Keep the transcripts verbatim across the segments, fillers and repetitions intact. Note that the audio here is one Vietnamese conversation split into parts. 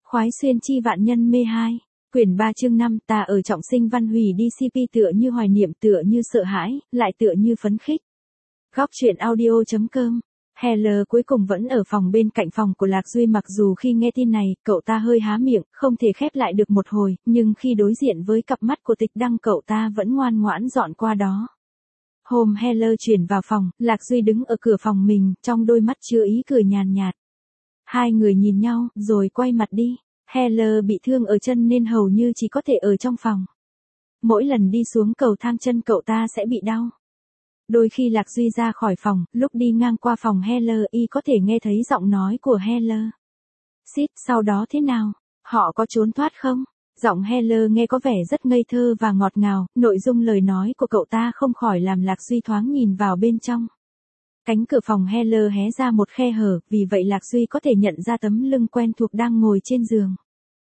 Khoái xuyên chi vạn nhân mê hai. Quyển ba chương năm, ta ở trọng sinh văn hủy đi xê pê tựa như hoài niệm, tựa như sợ hãi, lại tựa như phấn khích. Góc truyện audio chấm com. Heller cuối cùng vẫn ở phòng bên cạnh phòng của Lạc Duy, mặc dù khi nghe tin này, cậu ta hơi há miệng, không thể khép lại được một hồi, nhưng khi đối diện với cặp mắt của Tịch Đăng, cậu ta vẫn ngoan ngoãn dọn qua đó. Hôm Heller chuyển vào phòng, Lạc Duy đứng ở cửa phòng mình, trong đôi mắt chứa ý cười nhàn nhạt. Hai người nhìn nhau, rồi quay mặt đi. Heller bị thương ở chân nên hầu như chỉ có thể ở trong phòng. Mỗi lần đi xuống cầu thang chân cậu ta sẽ bị đau. Đôi khi Lạc Duy ra khỏi phòng, lúc đi ngang qua phòng Heller, y có thể nghe thấy giọng nói của Heller. Xít, sau đó thế nào? Họ có trốn thoát không? Giọng Heller nghe có vẻ rất ngây thơ và ngọt ngào, nội dung lời nói của cậu ta không khỏi làm Lạc Duy thoáng nhìn vào bên trong. Cánh cửa phòng Heller hé ra một khe hở, vì vậy Lạc Duy có thể nhận ra tấm lưng quen thuộc đang ngồi trên giường.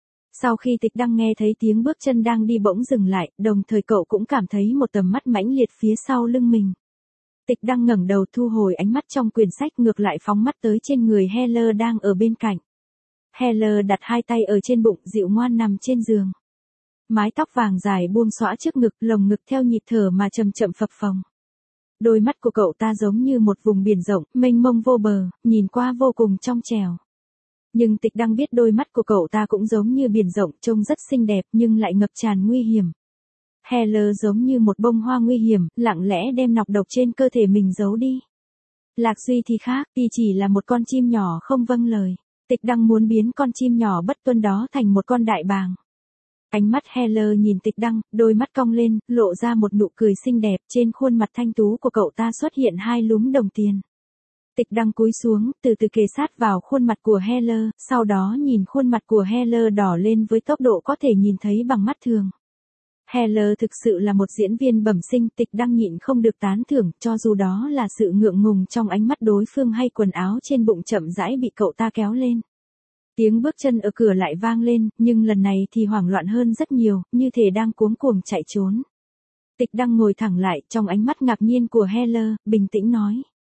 Sau khi Tịch Đăng nghe thấy tiếng bước chân đang đi bỗng dừng lại, đồng thời cậu cũng cảm thấy một tầm mắt mãnh liệt phía sau lưng mình. Tịch Đăng ngẩng đầu thu hồi ánh mắt trong quyển sách, ngược lại phóng mắt tới trên người Heller đang ở bên cạnh. Heller đặt hai tay ở trên bụng, dịu ngoan nằm trên giường. Mái tóc vàng dài buông xõa trước ngực, lồng ngực theo nhịp thở mà chậm chậm phập phồng. Đôi mắt của cậu ta giống như một vùng biển rộng, mênh mông vô bờ, nhìn qua vô cùng trong trẻo. Nhưng Tịch Đăng biết đôi mắt của cậu ta cũng giống như biển rộng, trông rất xinh đẹp nhưng lại ngập tràn nguy hiểm. Heller giống như một bông hoa nguy hiểm, lặng lẽ đem nọc độc trên cơ thể mình giấu đi. Lạc Duy thì khác, y chỉ là một con chim nhỏ không vâng lời. Tịch Đăng muốn biến con chim nhỏ bất tuân đó thành một con đại bàng. Ánh mắt Heller nhìn Tịch Đăng, đôi mắt cong lên, lộ ra một nụ cười xinh đẹp, trên khuôn mặt thanh tú của cậu ta xuất hiện hai lúm đồng tiền. Tịch Đăng cúi xuống, từ từ kề sát vào khuôn mặt của Heller, sau đó nhìn khuôn mặt của Heller đỏ lên với tốc độ có thể nhìn thấy bằng mắt thường. Heller thực sự là một diễn viên bẩm sinh, Tịch Đăng nhịn không được tán thưởng, cho dù đó là sự ngượng ngùng trong ánh mắt đối phương hay quần áo trên bụng chậm rãi bị cậu ta kéo lên. Tiếng bước chân ở cửa lại vang lên, nhưng lần này thì hoảng loạn hơn rất nhiều, như thể đang cuống cuồng chạy trốn. Tịch Đăng ngồi thẳng lại, trong ánh mắt ngạc nhiên của Heller, bình tĩnh nói.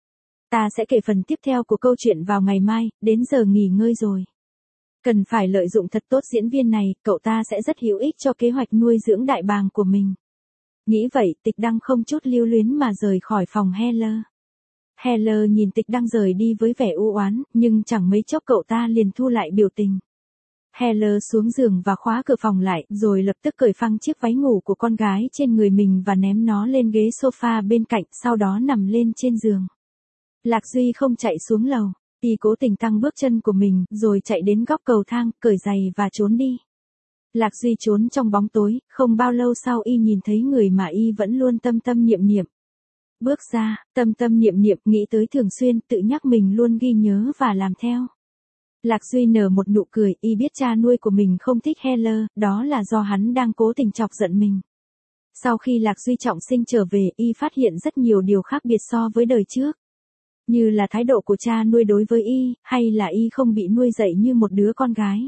Ta sẽ kể phần tiếp theo của câu chuyện vào ngày mai, đến giờ nghỉ ngơi rồi. Cần phải lợi dụng thật tốt diễn viên này, cậu ta sẽ rất hữu ích cho kế hoạch nuôi dưỡng đại bàng của mình. Nghĩ vậy, Tịch Đăng không chút lưu luyến mà rời khỏi phòng Heller. Heller nhìn Tịch Đăng rời đi với vẻ u oán, nhưng chẳng mấy chốc cậu ta liền thu lại biểu tình. Heller xuống giường và khóa cửa phòng lại, rồi lập tức cởi phăng chiếc váy ngủ của con gái trên người mình và ném nó lên ghế sofa bên cạnh, sau đó nằm lên trên giường. Lạc Duy không chạy xuống lầu, y cố tình tăng bước chân của mình, rồi chạy đến góc cầu thang, cởi giày và trốn đi. Lạc Duy trốn trong bóng tối, không bao lâu sau y nhìn thấy người mà y vẫn luôn tâm tâm niệm niệm. Bước ra, tâm tâm niệm niệm, nghĩ tới thường xuyên, tự nhắc mình luôn ghi nhớ và làm theo. Lạc Duy nở một nụ cười, y biết cha nuôi của mình không thích Heller, đó là do hắn đang cố tình chọc giận mình. Sau khi Lạc Duy trọng sinh trở về, y phát hiện rất nhiều điều khác biệt so với đời trước. Như là thái độ của cha nuôi đối với y, hay là y không bị nuôi dạy như một đứa con gái.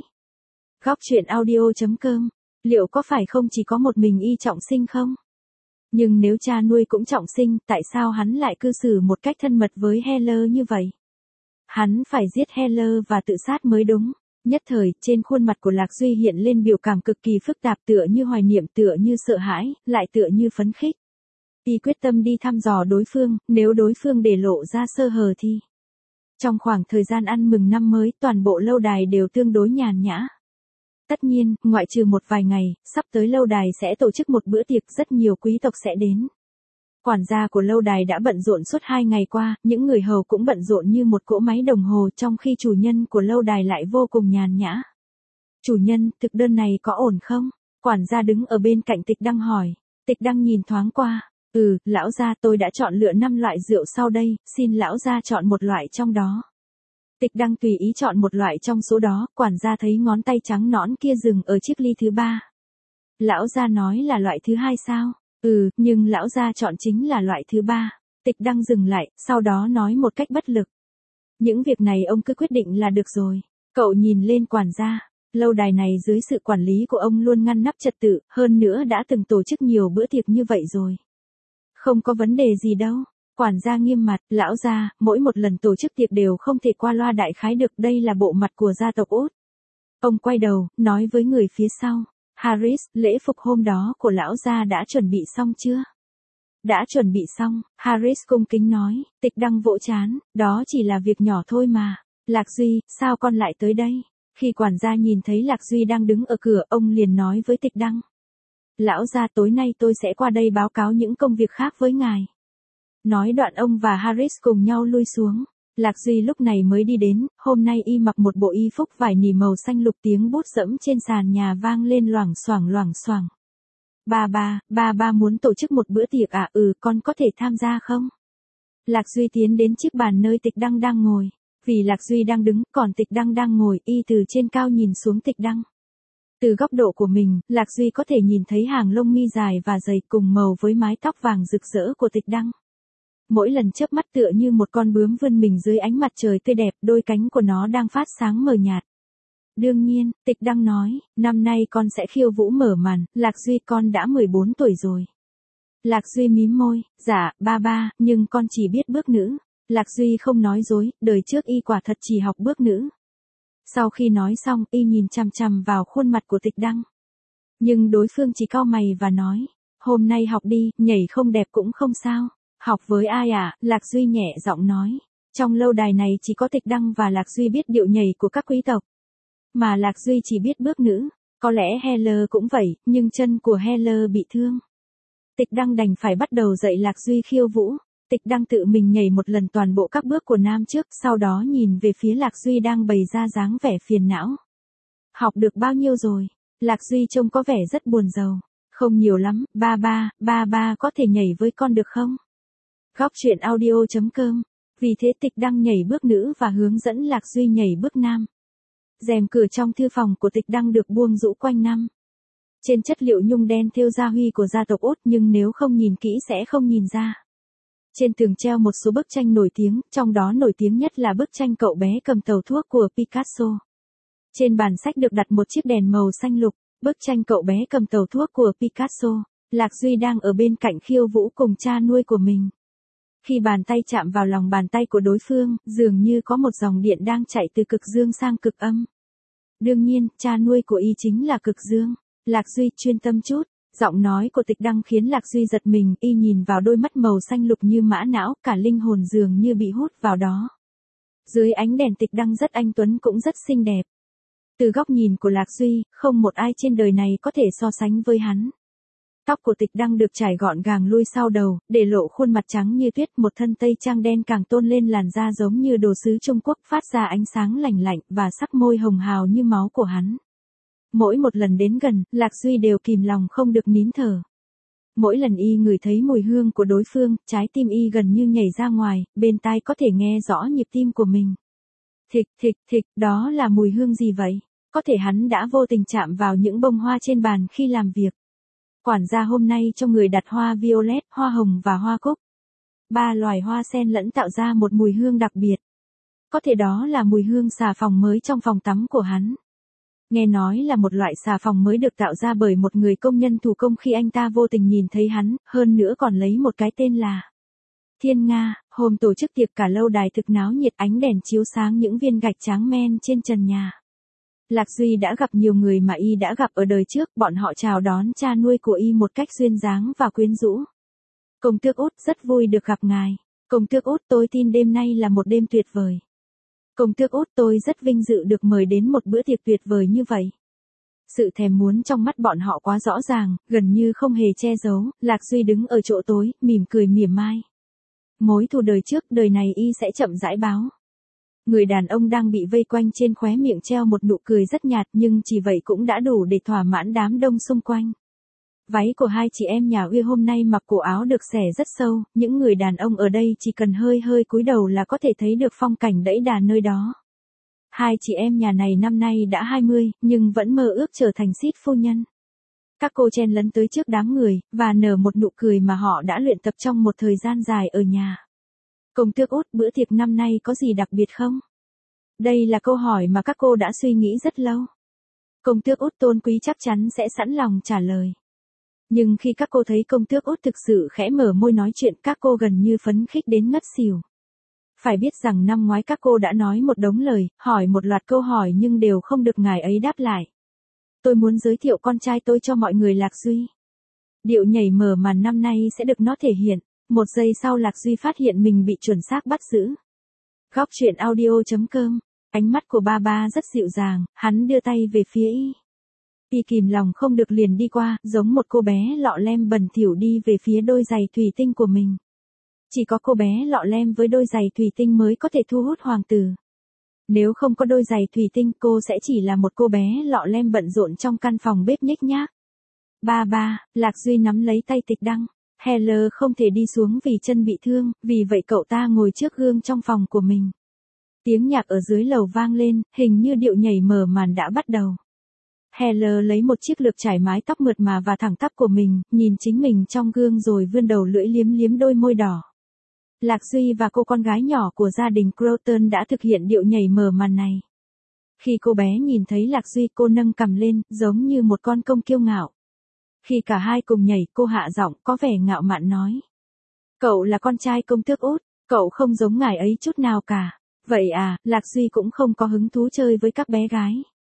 Góc truyện audio chấm com. Liệu có phải không chỉ có một mình y trọng sinh không? Nhưng nếu cha nuôi cũng trọng sinh, tại sao hắn lại cư xử một cách thân mật với Heller như vậy? Hắn phải giết Heller và tự sát mới đúng. Nhất thời, trên khuôn mặt của Lạc Duy hiện lên biểu cảm cực kỳ phức tạp, tựa như hoài niệm, tựa như sợ hãi, lại tựa như phấn khích. Y quyết tâm đi thăm dò đối phương, nếu đối phương để lộ ra sơ hở thì. Trong khoảng thời gian ăn mừng năm mới, toàn bộ lâu đài đều tương đối nhàn nhã. Tất nhiên, ngoại trừ một vài ngày, sắp tới lâu đài sẽ tổ chức một bữa tiệc, rất nhiều quý tộc sẽ đến. Quản gia của lâu đài đã bận rộn suốt hai ngày qua, những người hầu cũng bận rộn như một cỗ máy đồng hồ, trong khi chủ nhân của lâu đài lại vô cùng nhàn nhã. Chủ nhân, thực đơn này có ổn không? Quản gia đứng ở bên cạnh Tịch Đăng hỏi. Tịch Đăng nhìn thoáng qua. Ừ, lão gia, tôi đã chọn lựa năm loại rượu sau đây, xin lão gia chọn một loại trong đó. Tịch Đăng tùy ý chọn một loại trong số đó, quản gia thấy ngón tay trắng nõn kia dừng ở chiếc ly thứ ba. Lão gia nói là loại thứ hai sao? Ừ, nhưng lão gia chọn chính là loại thứ ba. Tịch Đăng dừng lại, sau đó nói một cách bất lực. Những việc này ông cứ quyết định là được rồi. Cậu nhìn lên quản gia. Lâu đài này dưới sự quản lý của ông luôn ngăn nắp trật tự, hơn nữa đã từng tổ chức nhiều bữa tiệc như vậy rồi. Không có vấn đề gì đâu. Quản gia nghiêm mặt, lão gia, mỗi một lần tổ chức tiệc đều không thể qua loa đại khái được, đây là bộ mặt của gia tộc Út. Ông quay đầu, nói với người phía sau. Harris, lễ phục hôm đó của lão gia đã chuẩn bị xong chưa? Đã chuẩn bị xong, Harris cung kính nói. Tịch Đăng vỗ trán, đó chỉ là việc nhỏ thôi mà. Lạc Duy, sao con lại tới đây? Khi quản gia nhìn thấy Lạc Duy đang đứng ở cửa, ông liền nói với Tịch Đăng. Lão gia, tối nay tôi sẽ qua đây báo cáo những công việc khác với ngài. Nói đoạn ông và Harris cùng nhau lui xuống. Lạc Duy lúc này mới đi đến, hôm nay y mặc một bộ y phúc vải nỉ màu xanh lục, tiếng bút dẫm trên sàn nhà vang lên loảng xoảng loảng xoảng. Ba ba, ba ba muốn tổ chức một bữa tiệc à? Ừ, con có thể tham gia không? Lạc Duy tiến đến chiếc bàn nơi Tịch Đăng đang ngồi. Vì Lạc Duy đang đứng, còn Tịch Đăng đang ngồi, y từ trên cao nhìn xuống Tịch Đăng. Từ góc độ của mình, Lạc Duy có thể nhìn thấy hàng lông mi dài và dày cùng màu với mái tóc vàng rực rỡ của Tịch Đăng. Mỗi lần chớp mắt tựa như một con bướm vươn mình dưới ánh mặt trời tươi đẹp, đôi cánh của nó đang phát sáng mờ nhạt. Đương nhiên, Tịch Đăng nói, năm nay con sẽ khiêu vũ mở màn. Lạc Duy, con đã mười bốn tuổi rồi. Lạc Duy mím môi, dạ, ba ba, nhưng con chỉ biết bước nữ. Lạc Duy không nói dối, đời trước y quả thật chỉ học bước nữ. Sau khi nói xong, y nhìn chằm chằm vào khuôn mặt của Tịch Đăng. Nhưng đối phương chỉ cau mày và nói, hôm nay học đi, nhảy không đẹp cũng không sao. Học với ai à? Lạc Duy nhẹ giọng nói. Trong lâu đài này chỉ có Tịch Đăng và Lạc Duy biết điệu nhảy của các quý tộc. Mà Lạc Duy chỉ biết bước nữ. Có lẽ Heller cũng vậy, nhưng chân của Heller bị thương. Tịch Đăng đành phải bắt đầu dạy Lạc Duy khiêu vũ. Tịch Đăng tự mình nhảy một lần toàn bộ các bước của nam trước, sau đó nhìn về phía Lạc Duy đang bày ra dáng vẻ phiền não. Học được bao nhiêu rồi? Lạc Duy trông có vẻ rất buồn rầu. Không nhiều lắm, ba ba, ba ba có thể nhảy với con được không? Góc truyện audio chấm com. Vì thế Tịch Đăng nhảy bước nữ và hướng dẫn Lạc Duy nhảy bước nam. Rèm cửa trong thư phòng của Tịch Đăng được buông rũ quanh năm. Trên chất liệu nhung đen thêu gia huy của gia tộc Út, nhưng nếu không nhìn kỹ sẽ không nhìn ra. Trên tường treo một số bức tranh nổi tiếng, trong đó nổi tiếng nhất là bức tranh Cậu bé cầm tàu thuốc của Picasso. Trên bàn sách được đặt một chiếc đèn màu xanh lục, bức tranh Cậu bé cầm tàu thuốc của Picasso. Lạc Duy đang ở bên cạnh khiêu vũ cùng cha nuôi của mình. Khi bàn tay chạm vào lòng bàn tay của đối phương, dường như có một dòng điện đang chạy từ cực dương sang cực âm. Đương nhiên, cha nuôi của y chính là cực dương. Lạc Duy, chuyên tâm chút. Giọng nói của Tịch Đăng khiến Lạc Duy giật mình, y nhìn vào đôi mắt màu xanh lục như mã não, cả linh hồn dường như bị hút vào đó. Dưới ánh đèn Tịch Đăng rất anh tuấn cũng rất xinh đẹp. Từ góc nhìn của Lạc Duy, không một ai trên đời này có thể so sánh với hắn. Tóc của Tịch Đăng được trải gọn gàng lui sau đầu, để lộ khuôn mặt trắng như tuyết, một thân tây trang đen càng tôn lên làn da giống như đồ sứ Trung Quốc, phát ra ánh sáng lành lạnh và sắc môi hồng hào như máu của hắn. Mỗi một lần đến gần, Lạc Duy đều kìm lòng không được nín thở. Mỗi lần y ngửi thấy mùi hương của đối phương, trái tim y gần như nhảy ra ngoài, bên tai có thể nghe rõ nhịp tim của mình. Thịch thịch thịch, đó là mùi hương gì vậy? Có thể hắn đã vô tình chạm vào những bông hoa trên bàn khi làm việc. Quản gia hôm nay cho người đặt hoa violet, hoa hồng và hoa cúc. Ba loài hoa xen lẫn tạo ra một mùi hương đặc biệt. Có thể đó là mùi hương xà phòng mới trong phòng tắm của hắn. Nghe nói là một loại xà phòng mới được tạo ra bởi một người công nhân thủ công khi anh ta vô tình nhìn thấy hắn, hơn nữa còn lấy một cái tên là Thiên Nga. Hôm tổ chức tiệc cả lâu đài thực náo nhiệt, ánh đèn chiếu sáng những viên gạch tráng men trên trần nhà. Lạc Duy đã gặp nhiều người mà y đã gặp ở đời trước, bọn họ chào đón cha nuôi của y một cách duyên dáng và quyến rũ. Công tước Út, rất vui được gặp ngài. Công tước Út, tôi tin đêm nay là một đêm tuyệt vời. Công tước Út, tôi rất vinh dự được mời đến một bữa tiệc tuyệt vời như vậy. Sự thèm muốn trong mắt bọn họ quá rõ ràng, gần như không hề che giấu. Lạc Duy đứng ở chỗ tối, mỉm cười mỉa mai. Mối thù đời trước, đời này y sẽ chậm rãi báo. Người đàn ông đang bị vây quanh trên khóe miệng treo một nụ cười rất nhạt, nhưng chỉ vậy cũng đã đủ để thỏa mãn đám đông xung quanh. Váy của hai chị em nhà Uy hôm nay mặc cổ áo được xẻ rất sâu, những người đàn ông ở đây chỉ cần hơi hơi cúi đầu là có thể thấy được phong cảnh đẫy đà nơi đó. Hai chị em nhà này năm nay đã hai mươi, nhưng vẫn mơ ước trở thành sít phu nhân. Các cô chen lấn tới trước đám người, và nở một nụ cười mà họ đã luyện tập trong một thời gian dài ở nhà. Công tước Út, bữa tiệc năm nay có gì đặc biệt không? Đây là câu hỏi mà các cô đã suy nghĩ rất lâu. Công tước Út tôn quý chắc chắn sẽ sẵn lòng trả lời. Nhưng khi các cô thấy công tước Út thực sự khẽ mở môi nói chuyện, các cô gần như phấn khích đến ngất xỉu. Phải biết rằng năm ngoái các cô đã nói một đống lời, hỏi một loạt câu hỏi nhưng đều không được ngài ấy đáp lại. Tôi muốn giới thiệu con trai tôi cho mọi người Lạc Duy. Điệu nhảy mở màn năm nay sẽ được nó thể hiện. Một giây sau Lạc Duy phát hiện mình bị chuẩn xác bắt giữ. Góc truyện audio chấm com. Ánh mắt của ba ba rất dịu dàng, hắn đưa tay về phía y. Y kìm lòng không được liền đi qua, giống một cô bé lọ lem bẩn thỉu đi về phía đôi giày thủy tinh của mình. Chỉ có cô bé lọ lem với đôi giày thủy tinh mới có thể thu hút hoàng tử. Nếu không có đôi giày thủy tinh cô sẽ chỉ là một cô bé lọ lem bận rộn trong căn phòng bếp nhếch nhác. Ba ba, Lạc Duy nắm lấy tay Tịch Đăng. Heller không thể đi xuống vì chân bị thương, vì vậy cậu ta ngồi trước gương trong phòng của mình. Tiếng nhạc ở dưới lầu vang lên, hình như điệu nhảy mở màn đã bắt đầu. Heller lấy một chiếc lược trải mái tóc mượt mà và thẳng tắp của mình, nhìn chính mình trong gương rồi vươn đầu lưỡi liếm liếm đôi môi đỏ. Lạc Duy và cô con gái nhỏ của gia đình Croton đã thực hiện điệu nhảy mở màn này. Khi cô bé nhìn thấy Lạc Duy cô nâng cằm lên, giống như một con công kiêu ngạo. Khi cả hai cùng nhảy cô hạ giọng có vẻ ngạo mạn nói. Cậu là con trai công tước Út, cậu không giống ngài ấy chút nào cả. Vậy à, Lạc Duy cũng không có hứng thú chơi với các bé gái.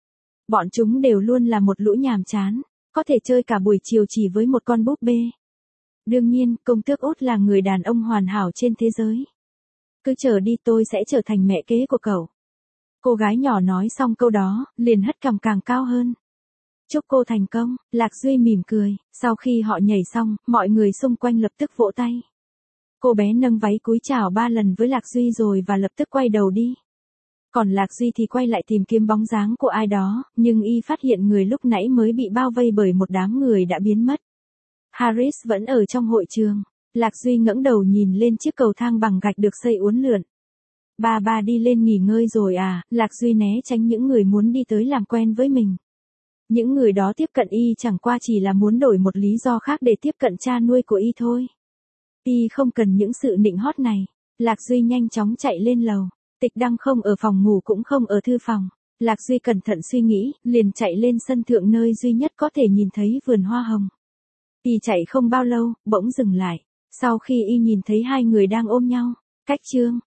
Bọn chúng đều luôn là một lũ nhàm chán, có thể chơi cả buổi chiều chỉ với một con búp bê. Đương nhiên, công tước Út là người đàn ông hoàn hảo trên thế giới. Cứ chờ đi tôi sẽ trở thành mẹ kế của cậu. Cô gái nhỏ nói xong câu đó, liền hất cằm càng cao hơn. Chúc cô thành công, Lạc Duy mỉm cười, sau khi họ nhảy xong, mọi người xung quanh lập tức vỗ tay. Cô bé nâng váy cúi chào ba lần với Lạc Duy rồi và lập tức quay đầu đi. Còn Lạc Duy thì quay lại tìm kiếm bóng dáng của ai đó, nhưng y phát hiện người lúc nãy mới bị bao vây bởi một đám người đã biến mất. Harris vẫn ở trong hội trường. Lạc Duy ngẩng đầu nhìn lên chiếc cầu thang bằng gạch được xây uốn lượn. Ba ba đi lên nghỉ ngơi rồi à, Lạc Duy né tránh những người muốn đi tới làm quen với mình. Những người đó tiếp cận y chẳng qua chỉ là muốn đổi một lý do khác để tiếp cận cha nuôi của y thôi. Y không cần những sự nịnh hót này. Lạc Duy nhanh chóng chạy lên lầu. Tịch Đăng không ở phòng ngủ cũng không ở thư phòng. Lạc Duy cẩn thận suy nghĩ, liền chạy lên sân thượng nơi duy nhất có thể nhìn thấy vườn hoa hồng. Y chạy không bao lâu, bỗng dừng lại. Sau khi y nhìn thấy hai người đang ôm nhau. Cách chương.